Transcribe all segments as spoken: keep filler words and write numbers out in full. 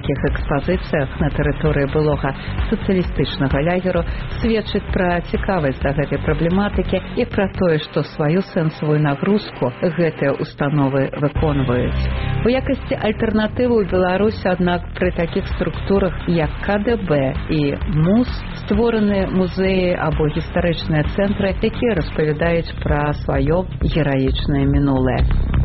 такіх экспазіцыях на тэрыторыі былога сацыялістычнага лагеру сведчыць пра цікавасць да гэтай праблематыкі і пра тое, што сваю сэнсавую нагрузку гэтыя установы выконваюць. У якасці альтэрнатывы ў Беларусі, аднак, пры такіх структурах, як ка дэ бэ і МУЗ, створаны музеі або гістарычныя цэнтры, якія распавядаюць пра сваё гераічнае мінулае.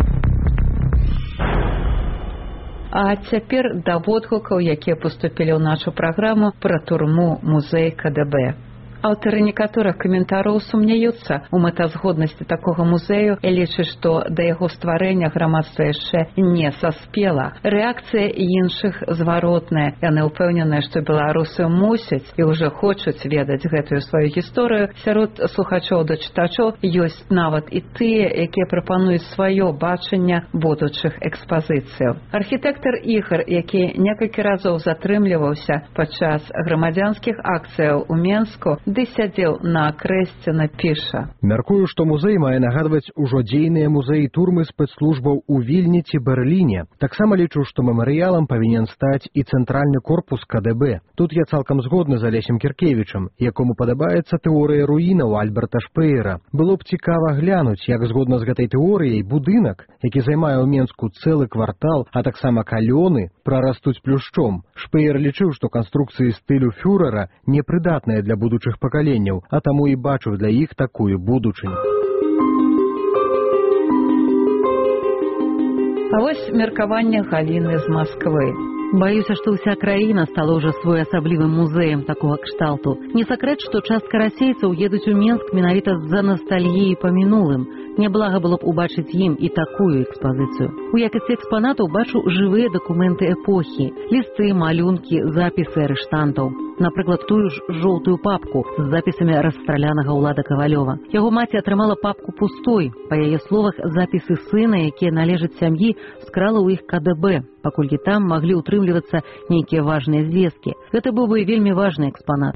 А цяпер да водгукаў, якія паступілі ў нашу праграму пра турму музей ка дэ бэ. Аўтары некаторых каментараў сумняюцца ў мэтазгоднасці такога музею і лічаць, што да яго стварэння грамадства яшчэ не саспела. Рэакцыя іншых зваротная. Яны ўпэўненыя, што беларусы мусяць і ўжо хочуць ведаць гэтую сваю гісторыю. Сярод слухачоў да чытачоў ёсць нават і тыя, якія прапануюць сваё бачанне будучых экспазіцыяў. Архітэктар ігар, які некалькі разоў затрымліваўся падчас грамадзянскіх акцыяў у Менску, ды сядзеў на крэсце, напіша. Мяркую, што музей мае нагадваць ужо дзейныя музеі турмы спецслужбаў у Вільні ці Берліне. Таксама лічу, што мемарыялам павінен стаць і цэнтральны корпус ка дэ бэ. Тут я цалкам згодны з Алесем Кіркевічам, якому падабаецца тэорыя руінаў Альберта Шпеера. Было б цікава глянуць, як згодна з гэтай тэорыяй будынак, які займае ў Менску цэлы квартал, а таксама калёны, прарастуць плюшчом. Шпеер лічыў, што канструкцыі стылю фюрэра непрыдатныя для будучых пакаленняў, а таму і бачу для іх такую будучыню. А вось меркаванне Галіны з Масквы. Баюся, што ўся краіна стала ўжо своеасаблівым музеем такога кшталту. Не сакрэт, што частка расейцаў едуць у Менск менавіта з-за настальгіі па мінулым. Няблага было б убачыць ім і такую экспазіцыю. У якасці экспанатаў бачу жывыя дакументы эпохі, лісты, малюнкі, запісы арыштантаў. Напрыклад, тую ж жоўтую папку з запісамі расстралянага Ўлада Кавалёва. Яго маці атрымала папку пустой. Па яе словах, запісы сына, якія належаць сям'і, скрала ў іх ка дэ бэ, паколькі там маглі ўтрымлівацца нейкія важныя звесткі. Гэта быў бы вельмі важны экспанат.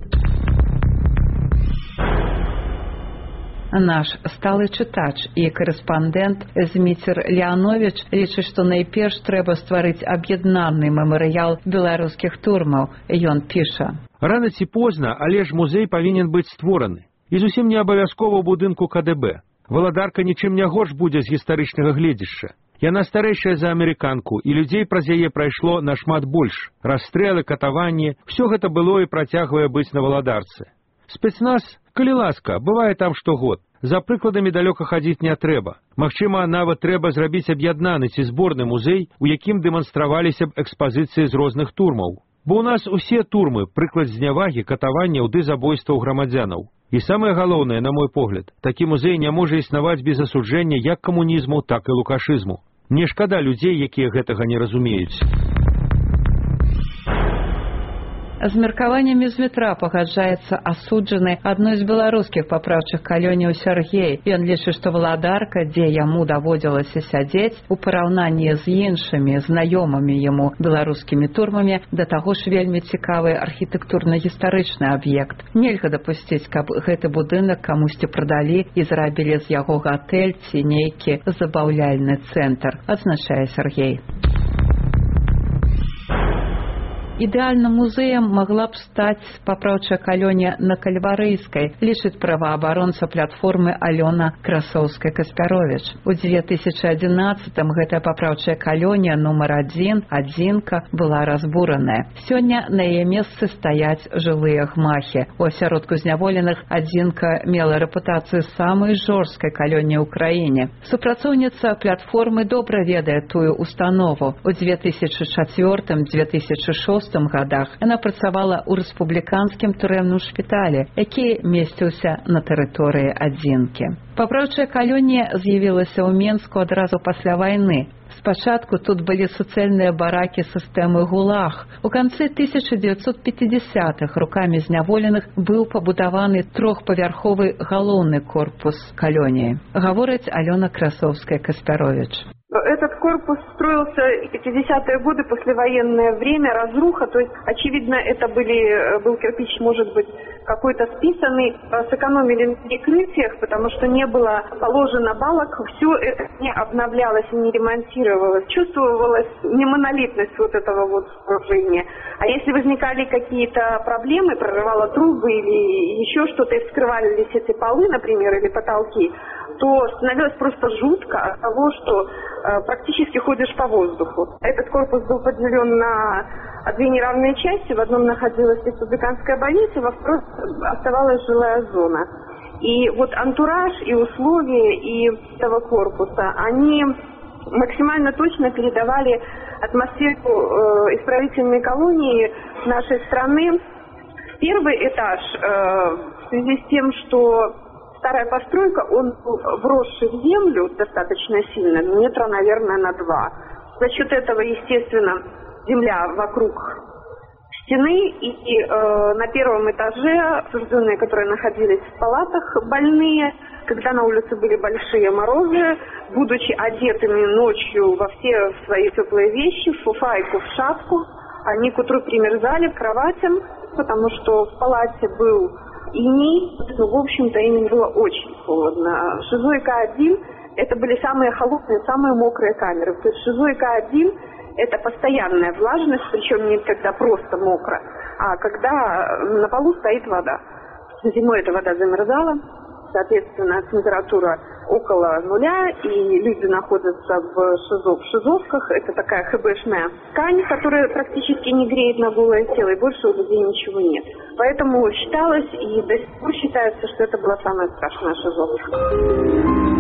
Наш сталы чытач і корэспандэнт Зміцер Леанович лічыць, што найперш трэба стварыць аб'яднаны мемарыял беларускіх турмаў. Ён піша. Рана ці позна, але ж музей павінен быць створаны. І зусім не абавязкова ў будынку ка дэ бэ. Валадарка нічым не горш будзе з гістарычнага гледзішча. Яна старэйшая за амерыканку, і людзей праз яе прайшло нашмат больш. Расстрэлы, катаванні, усё гэта было і працягвае быць на валадарцы. Спецназ, калі ласка, бывае там штогод. За прыкладамі далёка хадзіць не трэба. Магчыма, нават трэба зрабіць аб'яднаны ці зборны музей, у якім дэманстраваліся б экспазіцыі з розных турмаў. Бо ў нас усе турмы прыклад знявагі, катаванняў ды забойстваў грамадзянаў. І самае галоўнае, на мой погляд, такі музей не можа існаваць без асуджэння як камунізму, так і лукашызму. Мне шкада людзей, якія гэтага не разумеюць. З меркаваннямі з метра пагаджаецца асуджаны адной з беларускіх папраўчых калёніў Сяргей. Ён лічыць, што валадарка, дзе яму даводзілася сядзець, у параўнанні з іншымі знаёмымі яму беларускімі турмамі, да таго ж вельмі цікавы архітэктурна-гістарычны аб'ект. Нельга дапусціць, каб гэты будынак камусьці прадалі і зрабілі з яго гатэль ці нейкі забаўляльны цэнтр, адзначае Сяргей. Ідэальным музеем магла б стаць папраўчая калонія на Кальварыйскай, лічыць праваабаронца платформы Алёна Красоўская-Каспяровіч. У две тысячы адзінаццатым гэтая папраўчая калонія нумар адзін, адзінка, была разбураная. Сёння на яе месцы стаяць жылыя гмахі. У асяродку зняволеных адзінка мела рэпутацыю самай жорсткай калоніі ў краіне. Супрацоўніца платформы добра ведае тую установу. У две тысячы чацвёртым - две тысячы шостым годах яна працавала ў рэспубліканскім турэмным шпіталі, які месціўся на тэрыторыі адзінкі. Папраўчая калонія з'явілася ў Менску адразу пасля вайны. Спачатку тут былі суцэльныя баракі сістэмы ГУЛАГ. У канцы тысяча дзевяцьсот пяцідзясятых рукамі зняволеных быў пабудаваны трохпавярховы галоўны корпус калоніі. Гаворыць Алёна Красоўская-Каспяровіч. Этот корпус строился в пятидесятые годы, послевоенное время, разруха, то есть, очевидно, это были, был кирпич, может быть, какой-то списанный, сэкономили на перекрытиях, потому что не было положено балок, все это не обновлялось и не ремонтировалось, чувствовалась немонолитность вот этого вот сооружения. А если возникали какие-то проблемы, прорывало трубы или еще что-то, и вскрывались эти полы, например, или потолки, то становилось просто жутко от того, что э, практически ходишь по воздуху. Этот корпус был поделен на две неравные части. В одном находилась республиканская больница, во второй оставалась жилая зона. И вот антураж и условия и этого корпуса, они максимально точно передавали атмосферу э, исправительной колонии нашей страны. Первый этаж, э, в связи с тем, что старая постройка, он вросший в землю достаточно сильно, метра, наверное, на два. За счет этого, естественно, земля вокруг стены, и, и э, на первом этаже осужденные, которые находились в палатах, больные, когда на улице были большие морозы, будучи одетыми ночью во все свои теплые вещи, в фуфайку, в шапку, они к утру примерзали к кроватям, потому что в палате был иней, ну, в общем-то, им было очень холодно. ШИЗО и К один это были самые холодные, самые мокрые камеры. То есть ШИЗО и К один это постоянная влажность, причем не когда просто мокро, а когда на полу стоит вода. Зимой эта вода замерзала, соответственно, температура около нуля, и люди находятся в ШИЗО, в ШИЗОвках. Это такая хэбэшная ткань, которая практически не греет на голое тело, и больше у людей ничего нет. Поэтому считалось, и до сих пор считается, что это была самая страшная ШИЗОвка.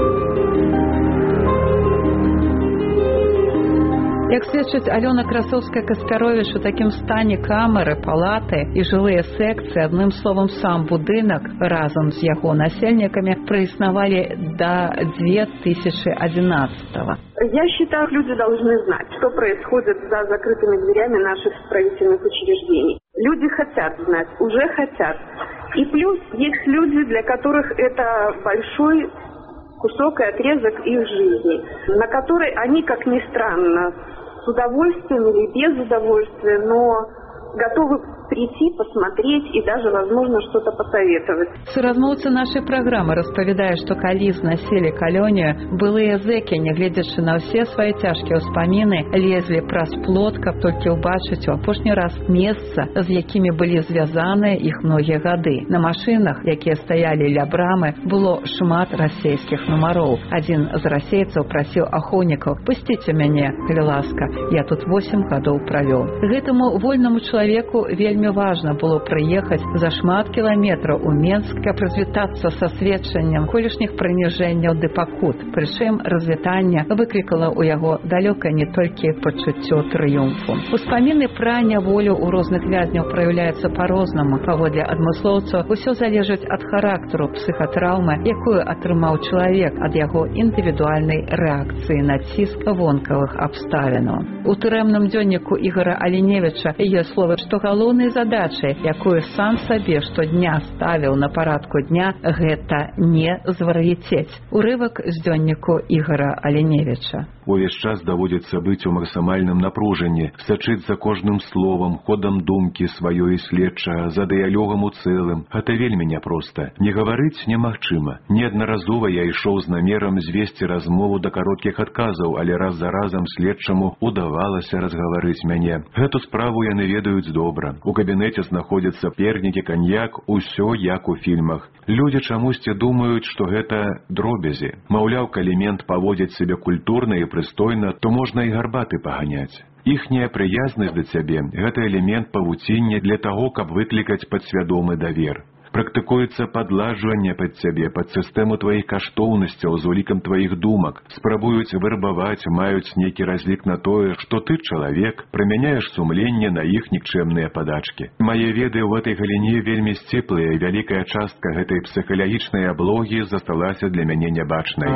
Як сведчыць Алёна Красоўская-Каспяровіч, у такім стане камеры, палаты і жылыя секцыі, адным словам, сам будынак разам з яго насельнікамі праіснавалі до две тысячи одиннадцатого. Я считаю, люди должны знать, что происходит за закрытыми дверями наших исправительных учреждений. Люди хотят знать, уже хотят. И плюс есть люди, для которых это большой кусок и отрезок их жизни, на который они, как ни странно, с удовольствием или без удовольствия, но готовы прийти, посмотреть и даже, возможно, что-то посоветовать. Суразмоўца нашай праграмы распавядае, што калі знаселі калонію, былыя зэкі, нягледзячы на ўсе свае цяжкія ўспаміны, лезлі праз плот, каб толькі ўбачыць у апошні раз месца, з якімі былі звязаныя іх многія гады. На машынах, якія стаялі ля брамы, было шмат расейскіх нумароў. Адзін з расейцаў прасіў ахоўнікаў: «Пусціце мяне, калі ласка, я тут восемь гадоў правёў». Гэтаму вольнаму чалавеку вельмі Вельмі важна было прыехаць за шмат кіламетраў у Менск, каб развітацца са сведчаннем колішніх прыніжэнняў ды пакут. Прычым развітанне выклікала ў яго далёка не толькі пачуццё трыумфу. Успаміны пра няволю ў розных вязняў праяўляюцца па-рознаму. Паводле адмыслоўцаў, усё залежыць ад характару псіхатраўмы, якую атрымаў чалавек, ад яго індывідуальнай рэакцыі на ціск вонкавых абставінаў. У турэмным дзённіку Ігора Аленевіча ёсць слова, што галоўнай задачай, якую сам сабе штодня ставіў на парадку дня, гэта не звар'яцець. Урывак з дзённіку Ігора Аленевіча. Увесь час даводзіцца быць у максімальным напружанні, сачыць за кожным словам, ходам думкі сваёй следчага, за дыялогам у цэлым. Гэта вельмі няпроста. Не гаварыць немагчыма. Неаднаразова я ішоў з намерам звесці размову да кароткіх адказаў, але раз за разам следчаму удавалася разгаварыць мяне. Гэту справу яны ведаюць добра. У кабінеце знаходзяцца пернікі, каньяк, усё як у фільмах. Людзі чамусьці думаюць, што гэта дробязі. Маўляў, калі мент паводзіць сябе культурна і прыстойна, то можна і гарбаты паганяць. Іхняя прыязнасць да цябе – гэта элемент павуціння для таго, каб выклікаць падсвядомы давер. Практыкуецца падладжванне пад цябе, пад сістэму тваіх каштоўнасцяў з улікам тваіх думак. Спрабуюць вырбаваць, маюць нейкі разлік на тое, што ты чалавек, прымяняеш сумленне на іх нікчэмныя падачкі. Мае веды ў гэтай галіне вельмі сціплыя, вялікая частка гэтай псіхалагічнай аблогі засталася для мяне нябачнай.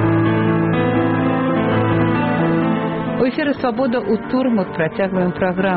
У эфіры «Свабода» у турмах працягваем праграму.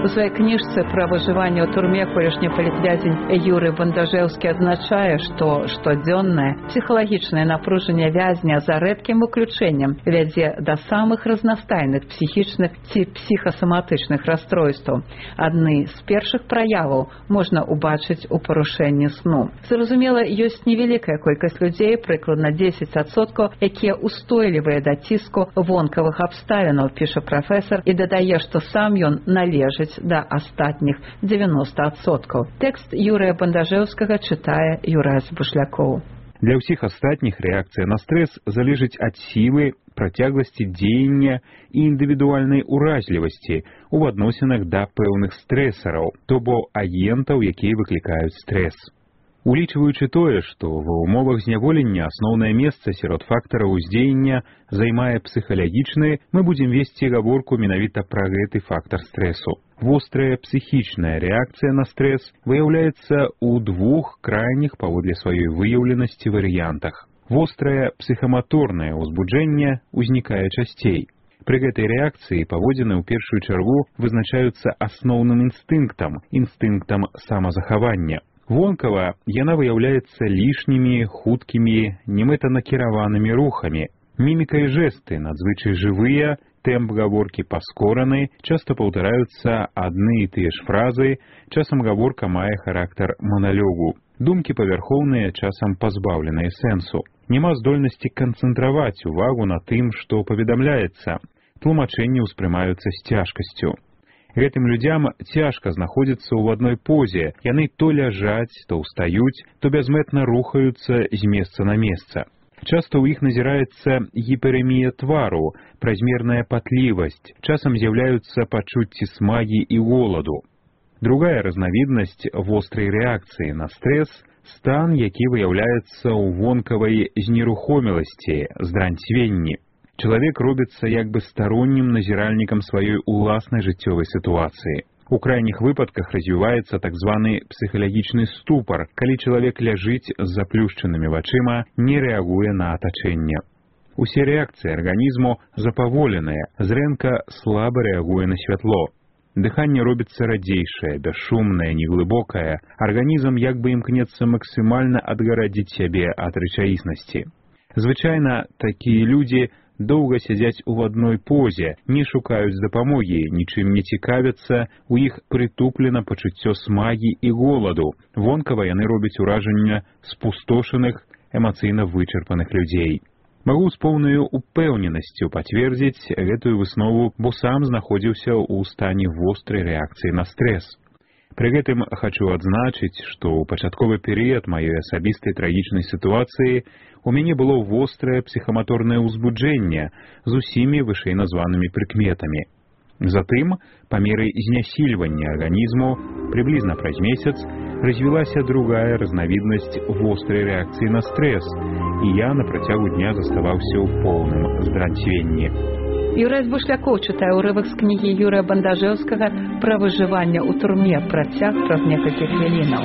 У сваёй кніжцы пра выжыванне ў турме колішні палітвязень Юрый Бандажэўскі адзначае, што штодзённае псіхалагічнае напружанне вязня за рэдкім выключэннем вядзе да самых разнастайных псіхічных ці псіхасаматычных расстройстваў. Адны з першых праяваў можна ўбачыць у парушэнні сну. Зразумела, ёсць невялікая колькасць людзей, прыкладна дзесяць адсоткаў, якія устойлівыя да ціску вонкавых абставінаў, піша прафесар, і дадае, што сам ён належыць да астатніх дзевяноста адсоткаў. Тэкст Юрыя Бандажэўскага чытае Юрас Бушлякоў. Для ўсіх астатніх рэакцыя на стрэс залежыць ад сілы, працягласці дзеяння і індывідуальнай уразлівасці ў адносінах да пэўных стрэсараў, то бо агентаў, якія выклікаюць стрэс. Улічваючы тое, што ва ўмовах зняволення асноўнае месца сярод фактараў уздзеяння займае псіхалагічны, мы будзем весці гаворку менавіта пра гэты фактар стрэсу. Вострая псіхічная рэакцыя на стрэс выяўляецца ў двух крайніх паводле сваёй выяўленасці варыянтах. Вострае псіхаматорнае ўзбуджэнне ўзнікае часцей. Пры гэтай рэакцыі паводзіны ў першую чаргу вызначаюцца асноўным інстынктам, інстынктам самазахавання. Вонкава яна выяўляецца лішнімі, хуткімі, немэтанакіраванымі рухамі. Міміка і жэсты надзвычай жывыя, тэмп гаворкі паскораны, часта паўтараюцца адны і тыя ж фразы, часам гаворка мае характар маналогу. Думкі павярхоўныя, часам пазбаўленыя сэнсу. Няма здольнасці канцэнтраваць увагу на тым, што паведамляецца. Тлумачэнні ўспрымаюцца з цяжкасцю. Гэтым людзям цяжка знаходзіцца ў адной позе. Яны то ляжаць, то ўстаюць, то бязмэтна рухаюцца з месца на месца. Часта ў іх назіраецца гіперэмія твару, празмерная патлівасць, часам з'яўляюцца пачуцці смагі і голаду. Другая разнавіднасць вострай рэакцыі на стрэс – стан, які выяўляецца ў вонкавай знерухоміласці, здранцвенні. Чалавек робіцца як бы староннім назіральнікам сваёй уласнай жыццёвай сітуацыі. У крайніх выпадках развіваецца так званы псіхалагічны ступар, калі чалавек ляжыць з заплюшчанымі вачыма, не рэагуе на атачэнне. Усе рэакцыі арганізму запаволеныя, зрэнка слаба рэагуе на святло. Дыханне робіцца радзейшае, бясшумнае, неглыбокае. Арганізм як бы імкнецца максімальна адгарадзіць сябе ад рэчаіснасці. Звычайна такія людзі доўга сядзяць у адной позе, не шукаюць дапамогі, нічым не цікавяцца, у іх притуплена пачуццё смагі і голаду. Вонкава яны робяць уражанне спустошаных, эмацыйна вычарпаных людзей. Магу з поўнаю упэўненасцю пацвердзіць гэтую выснову, бо сам знаходзіўся ў стане вострай рэакцыі на стрэс. Пры гэтым хачу адзначыць, што ў пачатковы перыяд маёй асабістай трагічнай сітуацыі у мяне было вострае псіхаматорнае ўзбуджэнне з усімі вышэйназванымі прыкметамі. Затым, па меры знясільвання арганізму, прыблізна праз месяц, развілася другая разнавіднасць вострай рэакцыі на стрэс, і я на працягу дня заставаўся ў поўным здранцвенні. Юрас Бушлякоў чытае ўрывак з кнігі Юрыя Бандажэўскага пра выжыванне ў турме, працяг праз некалькі хвілінаў.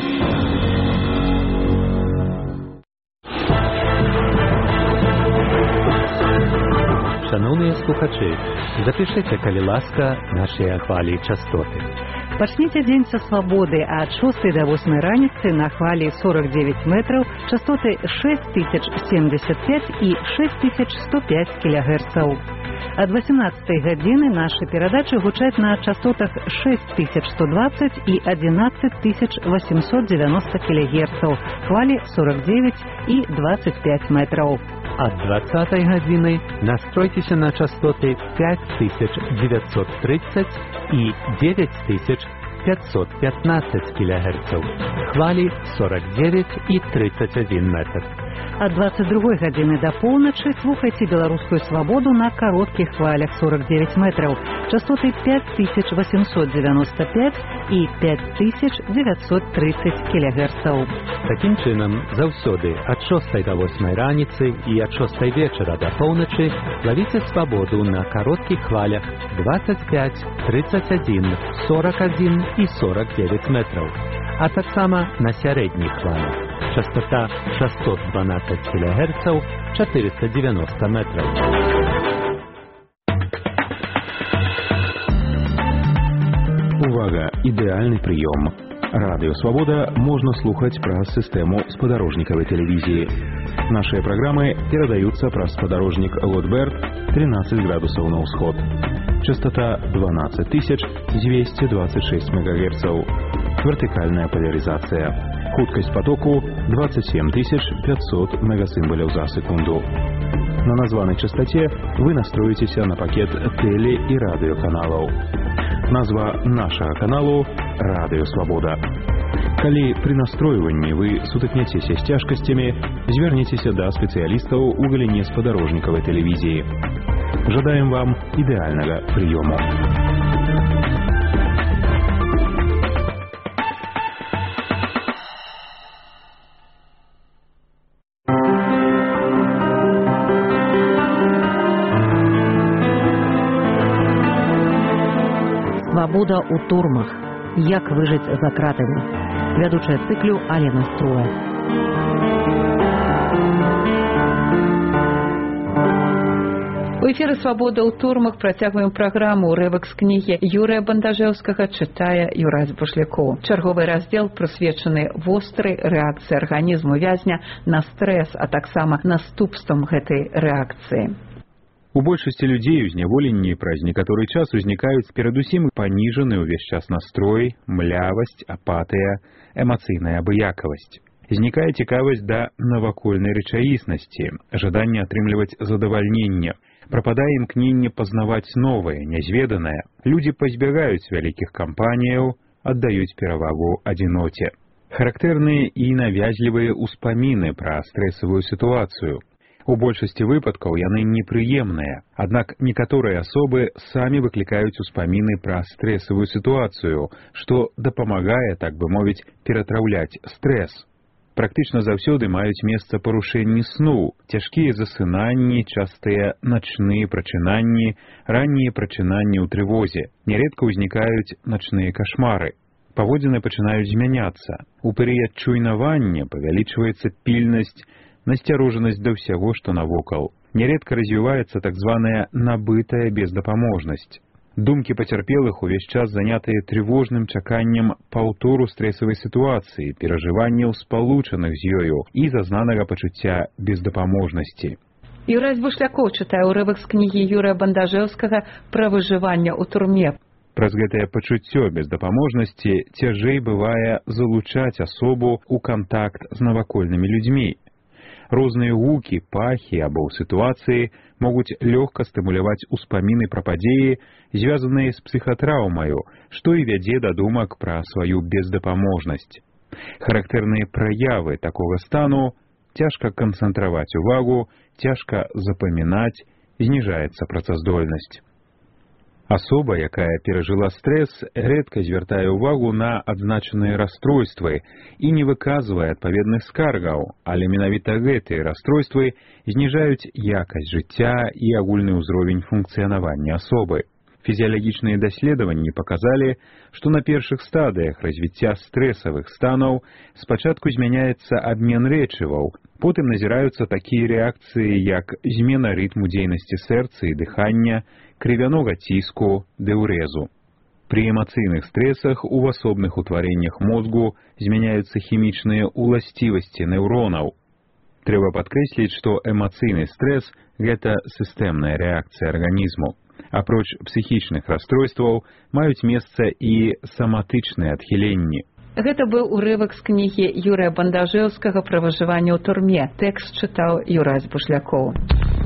Шановныя слухачы, запішыце, калі ласка, нашыя хвалі і частоты. Пачніце дзень са свабоды ад шостай да восьмай раніцы на хвалі сорок девять метраў, частоты шесть тысяч семьдесят пять і шесть тысяч сто пять кілогерцаў. Ад восемнадцатай гадзіны нашы перадачы гучаць на частотах шесть тысяч сто двадцать і одиннадцать тысяч восемьсот девяносто кілогерцаў, хвалі сорок девять і двадцать пять метраў. Ад двадцатай гадзіны настройтеся на частоты пять тысяч девятьсот тридцать і девять тысяч пятьсот пятнадцать килогерцев, хвали сорок девять и тридцать один метр. Ад двадцать другой гадзіны да поўначы слухайце беларускую свабоду на кароткіх хвалях сорок девять метраў, частоты пять тысяч восемьсот девяносто пять і пять тысяч девятьсот тридцать килогерцаў. Такім чынам, заўсёды ад шостай да восьмай раніцы і ад шостай вечара да поўначы лавіце свабоду на кароткіх хвалях двадцать пять, тридцать один, сорок один і сорок девять метраў, а таксама на сярэдніх хвалях. Частота шестьсот двенадцать килогерцев, четыреста девяносто метров. Увага! ідэальнага ідэальны прыём. Радыё Свабода можна слухаць праз сістэму спадарожнікавай тэлевізіі. Нашыя праграмы перадаюцца праз спадарожнік Лотберт тринадцать градусаў на ўсход. Частота двенадцать тысяч двести двадцать шесть мегагерцаў. Вертикальная поляризация. Хуткость потоку двадцать семь тысяч пятьсот мегасимволяў за секунду. На названной частоте вы настроитесь на пакет теле- и радиоканалов. Назва нашего каналу – Радио Свобода. Калі при настройванні вы сутыкнецеся з цяжкасцямі, звярніцеся да спецыялістаў у галіне спадарожнікавай тэлевізіі. Жадаем вам ідэальнага прыёму. Свабода ў турмах. Як выжыць за кратамі. Вядучая цыклю Алена Струа. У эфіры «Свабода ў турмах» працягваем праграму. Урывак з кнігі Юрыя Бандажэўскага чытае Юрась Бушлякоў. Чарговы раздзел прысвечаны вострай рэакцыі арганізму вязня на стрэс, а таксама наступствам гэтай рэакцыі. У большасці людзей у зняволенні праз некаторы час узнікаюць перадусім паніжаны ўвесь час настрой, млявасць, апатыя, эмацыйная абыякавасць. Знікае цікавасць да навакольнай рэчаіснасці, жаданне атрымліваць задавальненне, прападае імкненне пазнаваць новае, нязведанае. Людзі пазбягаюць вялікіх кампаніяў, аддаюць перавагу адзіноце. Характэрныя і навязлівыя ўспаміны пра стрэсавую сітуацыю. У большасці выпадкаў яны непрыемныя, аднак некаторыя асобы самі выклікаюць успаміны пра стрэсавую сітуацыю, што дапамагае, так бы мовіць, ператраўляць стрэс. Практычна заўсёды маюць месца парушэнні сну, цяжкія засынанні, частыя начныя прачынанні, раннія прачынанні ў трывозе. Нярэдка ўзнікаюць начныя кашмары. Паводзіны пачынаюць змяняцца. У перыяд чуйнавання павялічваецца пільнасць, насцярожанасць да ўсяго, што навокал. Нярэдка развіваецца так званая набытая бездапаможнасць. Думкі пацярпелых увесь час занятыя трывожным чаканнем паўтору стрэсавай сітуацыі, перажыванняў спалучаных з ёю і зазнанага пачуцця бездапаможнасці. Юрась Бушлякоў чытае ўрывак з кнігі Юрыя Бандажэўскага пра выжыванне ў турме. Праз гэтае пачуццё бездапаможнасці цяжэй бывае залучаць асобу ў кантакт з навакольнымі людзьмі. Розныя гукі, пахі або сітуацыі могуць лёгка стымуляваць успаміны пра падзеі, звязаныя з псіхатраўмаю, што і вядзе да думак пра сваю бездапаможнасць. Характэрныя праявы такога стану – цяжка канцэнтраваць увагу, цяжка запамінаць, зніжаецца працаздольнасць. Асоба, якая перажыла стрэс, рэдка звяртае ўвагу на адзначаныя расстройствы і не выказвае адпаведных скаргаў, але менавіта гэтыя расстройствы зніжаюць якасць жыцця і агульны ўзровень функцыянавання асобы. Фізіялагічныя даследаванні паказалі, што на першых стадыях развіцця стрэсавых станаў спачатку змяняецца абмен рэчываў, потым назіраюцца такія рэакцыі, як змена рытму дзейнасці сэрца і дыхання, крывянога ціску, дэўрэзу. Пры эмацыйных стрэсах у асобных утварэннях мозгу змяняюцца хімічныя ўласцівасці неўронаў. Трэба падкрэсліць, што эмацыйны стрэс – гэта сістэмная рэакцыя арганізму. Апроч псіхічных расстройстваў маюць месца і саматычныя адхіленні. Гэта быў урывак з кнігі Юрыя Бандажэўскага пра выжыванне ў турме. Тэкст чытаў Юрась Бушлякоў.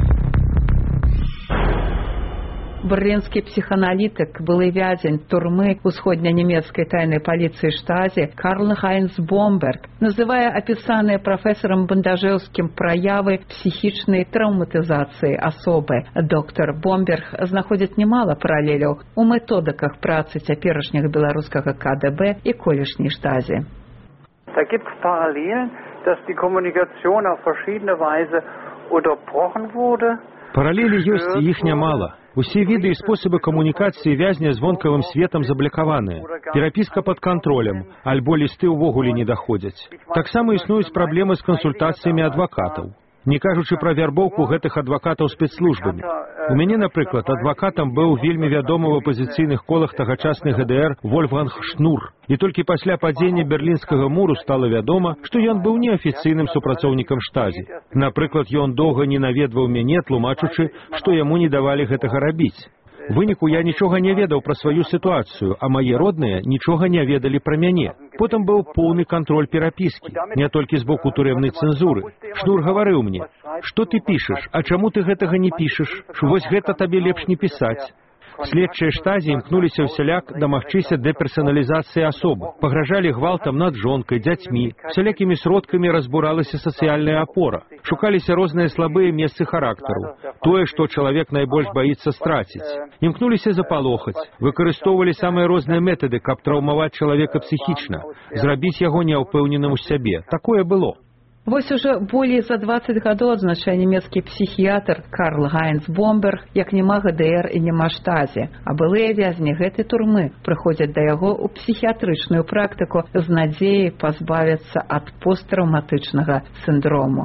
Берлінскі псіханалітык, былы вязень турмы усходнянемецкай тайнай паліцыі Штази Карл Хайнц Бомберг называе апісаныя прафесарам Бандажэўскім праявы псіхічнай траўматызацыі асобы. Доктар Бомберг знаходзіць немала паралеляў у методыках працы цяперашняга беларускага ка дэ бэ і колішняй Штази. Da gibt es Parallelen, dass die Kommunikation auf verschiedene Weise unterbrochen wurde. Паралелі ёсць, і іх нямала. Усе віды і спосабы камунікацыі вязня звонкавым светам заблакаваныя. Перапіска пад кантролем, альбо лісты ўвогуле не даходзяць. Таксама існуюць праблемы з кансультацыямі адвакатаў. Не кажучы пра вярбоўку гэтых адвакатаў спецслужбамі. У мяне, напрыклад, адвакатам быў вельмі вядомы ў апазіцыйных колах тагачасны гэ дэ эр Вольфганг Шнур. І толькі пасля падзення Берлінскага муру стала вядома, што ён быў неафіцыйным супрацоўнікам штазі. Напрыклад, ён доўга не наведваў мяне, тлумачучы, што яму не давалі гэтага рабіць. У выніку я нічога не ведаў пра сваю сітуацыю, а мае родныя нічога не ведалі пра мяне. Потым быў поўны кантроль перапіскі, не толькі з боку турэмнай цэнзуры. Шнур гаварыў мне: «Што ты пішаш, а чаму ты гэтага не пішаш? Вось гэта табе лепш не пісаць». Следчыя штазі імкнуліся ўсяляк дамагчыся дэперсаналізацыі асобы, пагражалі гвалтам над жонкай, дзяцьмі, усялякімі сродкамі разбуралася сацыяльная апора, шукаліся розныя слабыя месцы характару, тое, што чалавек найбольш баіцца страціць. Імкнуліся запалохаць, выкарыстоўвалі самыя розныя метады, каб траўмаваць чалавека псіхічна, зрабіць яго няўпэўненым у сябе. Такое было. Вось уже болей за двадцать гадоў, адзначае нямецкі псіхіятр Карл Гайнц Бомберг, як няма гэ дэ эр і няма штазі, а былыя вязні гэтай турмы прыходзяць да яго ў псіхіятрычную практыку з надзеяй пазбавіцца ад посттраўматычнага сіндрому.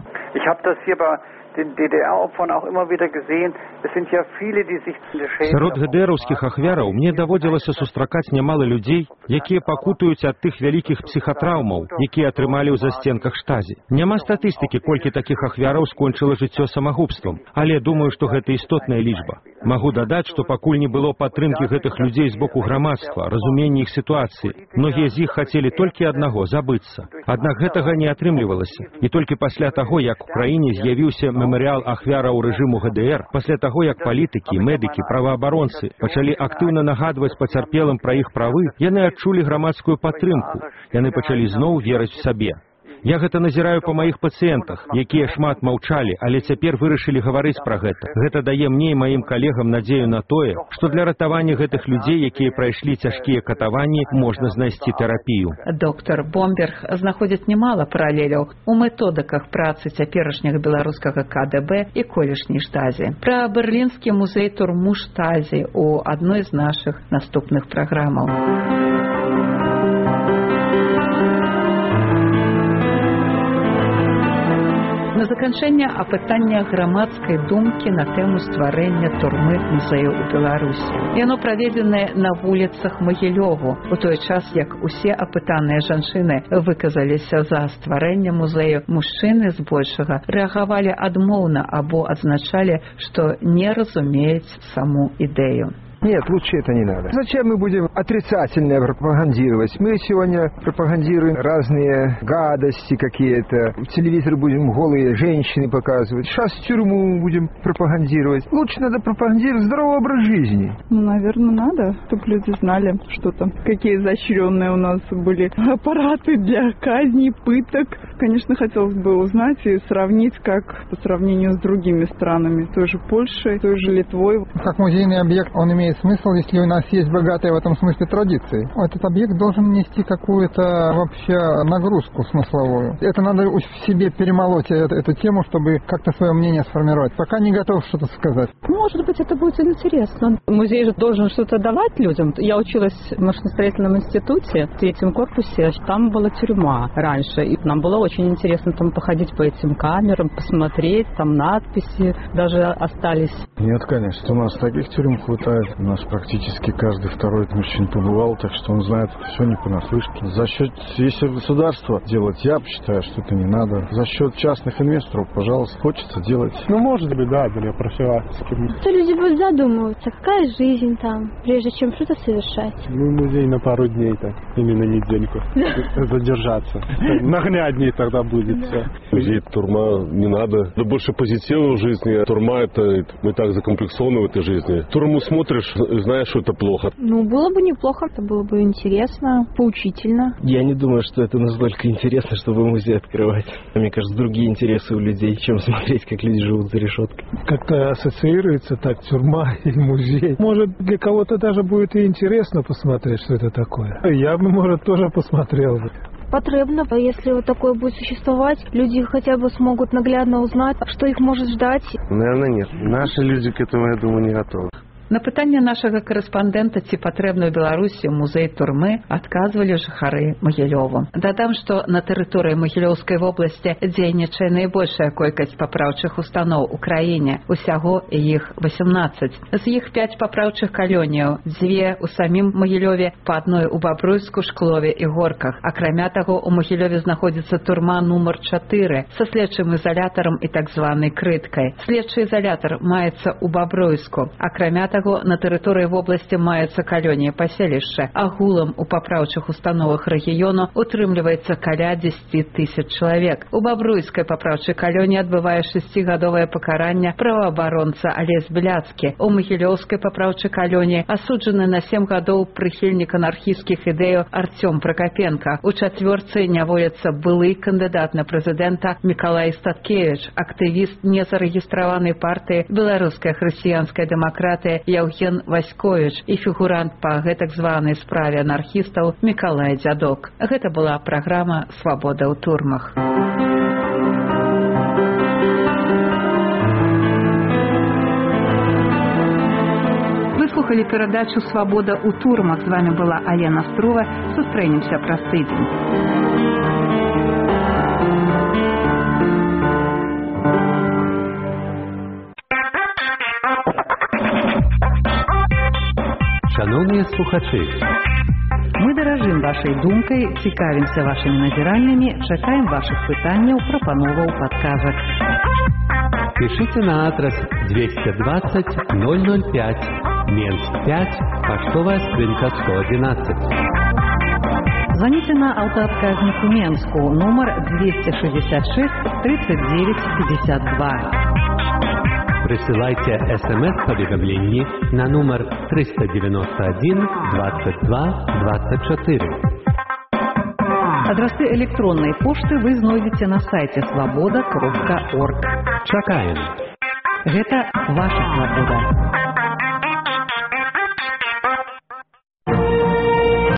Сярод гэ дэ эраўскіх ахвяраў мне даводзілася сустракаць нямала людзей, якія пакутаюць ад тых вялікіх псіхатраўмаў, якія атрымалі ў застенках штазі. Няма статыстыкі, колькі такіх ахвяраў скончыла жыццё самагубствам, але думаю, што гэта істотная лічба. Магу дадаць, што пакуль не было падтрымкі гэтых людзей з боку грамадства, разумення іх сітуацыі, многія з іх хацелі толькі аднаго — забыцца. Аднак гэтага не атрымлівалася. І толькі пасля таго, як у краіне з'явіўся мемарыял ахвяраў рэжыму гэ дэ эр, пасля таго, як палітыкі, медыкі, праваабаронцы пачалі актыўна нагадваць пацярпелым пра іх правы, яны адчулі грамадскую падтрымку. Яны пачалі зноў верыць у сабе. Я гэта назіраю па маіх пацыентах, якія шмат маўчалі, але цяпер вырашылі гаварыць пра гэта. Гэта дае мне і маім калегам надзею на тое, што для ратавання гэтых людзей, якія прайшлі цяжкія катаванні, можна знайсці тэрапію. Доктор Бомберг знаходзіць немала паралеляў у методыках працы цяперашняга беларускага ка дэ бэ і колішняй штазі. Пра берлінскі музей турму штазі у адной з нашых наступных праграмаў. На заканчэнне апытання грамадскай думкі на тэму стварэння турмы музею ў Беларусі. Яно праведзенае на вуліцах Магілёву, у той час, як усе апытаныя жанчыны выказаліся за стварэнне музею, мужчыны збольшага рэагавалі адмоўна або адзначалі, што не разумеюць саму ідэю. Нет, лучше это не надо. Зачем мы будем отрицательно пропагандировать? Мы сегодня пропагандируем разные гадости какие-то. В телевизоре будем голые женщины показывать. Сейчас тюрьму будем пропагандировать. Лучше надо пропагандировать здоровый образ жизни. Ну, наверное, надо, чтобы люди знали, что там, какие изощренные у нас были аппараты для казни, пыток. Конечно, хотелось бы узнать и сравнить, как по сравнению с другими странами, той же Польшей, той же Литвой. Как музейный объект он имеет смысл, если у нас есть богатые в этом смысле традиции. Этот объект должен нести какую-то вообще нагрузку смысловую. Это надо в себе перемолоть эту, эту тему, чтобы как-то свое мнение сформировать. Пока не готов что-то сказать. Может быть, это будет интересно. Музей же должен что-то давать людям. Я училась в машиностроительном институте, в третьем корпусе. Там была тюрьма раньше. И нам было очень интересно там походить по этим камерам, посмотреть, там надписи даже остались. Нет, конечно. У нас таких тюрем хватает. У нас практически каждый второй мужчина побывал, так что он знает это все не понаслышке. За счет, если государства делать, я считаю, что это не надо. За счет частных инвесторов, пожалуйста, хочется делать. Ну, может быть, да, для профилактики. То люди будут задумываться, какая жизнь там, прежде чем что-то совершать. Ну, музей на пару дней так, именно недельку задержаться. Нагляднее тогда будет все. Музей, турма не надо. Да больше позитива в жизни. Турма — это мы так закомплексованы в этой жизни. Турму смотришь, знаешь, что это плохо. Ну, было бы неплохо, это было бы интересно, поучительно. Я не думаю, что это настолько интересно, чтобы музей открывать. Мне кажется, другие интересы у людей, чем смотреть, как люди живут за решеткой. Как-то ассоциируется так тюрьма и музей. Может, для кого-то даже будет и интересно посмотреть, что это такое. Я бы, может, тоже посмотрел бы. Потребно, если вот такое будет существовать, люди хотя бы смогут наглядно узнать, что их может ждать. Наверное, нет. Наши люди к этому, я думаю, не готовы. На пытанне нашага карэспандэнта, ці патрэбны ў Беларусі музей турмы, адказвалі жыхары Магілёву. Дадам, што на тэрыторыі Магілёўскай вобласці дзейнічае найбольшая колькасць папраўчых устаноў у краіне. Усяго іх васемнаццаць. З іх пяць папраўчых калоніяў, дзве ў самім Магілёве, па адной у Бабруйску, Шклове і Горках. Акрамя таго, у Магілёве знаходзіцца турма нумар чатыры са следчым ізалятарам і так званай крыткай. Следчы ізалятар маецца ў Бабруйску. Акрамя таго, на тэрыторыі вобласці маецца калонія паселішча. Агулам у папраўчых установах рэгіёну утрымліваецца каля дзесяць тысяч чалавек. У Бабруйскай папраўчай калоніі адбывае шасцігадовае пакаранне праваабаронца Алесь Бляцкі. У Магілёўскай папраўчай калоніі асуджаны на сем гадоў прыхільнік анархісцкіх ідэяў Арцём Пракапенка. У чацвёрцы няволіцца былы кандыдат на прэзідэнта Мікалай Статкевіч, актывіст незарэгістраванай партыі Беларуская хрысціянская дэмакратыя Яўген Васьковіч і фігурант па гэтак званай справе анархістаў Мікалай Дзядок. Гэта была праграма «Свабода ў турмах». Вы слухали перадачу «Свабода ў турмах». З вами была Алена Струва. Сустрэнемся праз тыдзень. Шановні слухачі, мы даражым вашай думкай, цікавімся вашымі назіраннямі, чакаем вашых пытанняў, прапановаў, падказак. Пишите на адрес двести двадцать ноль ноль пять, Менск пять, поштовая скринка сто одиннадцать. Звоните на автоотказник в Менску, номер двести шестьдесят шесть тридцать девять пятьдесят два. Присылайте смс-поведомление на номер триста девяносто один двадцать два двадцать четыре. Адресы электронной пошты вы знойдете на сайте свобода точка орг. Чакаем. Гэта ваша свобода.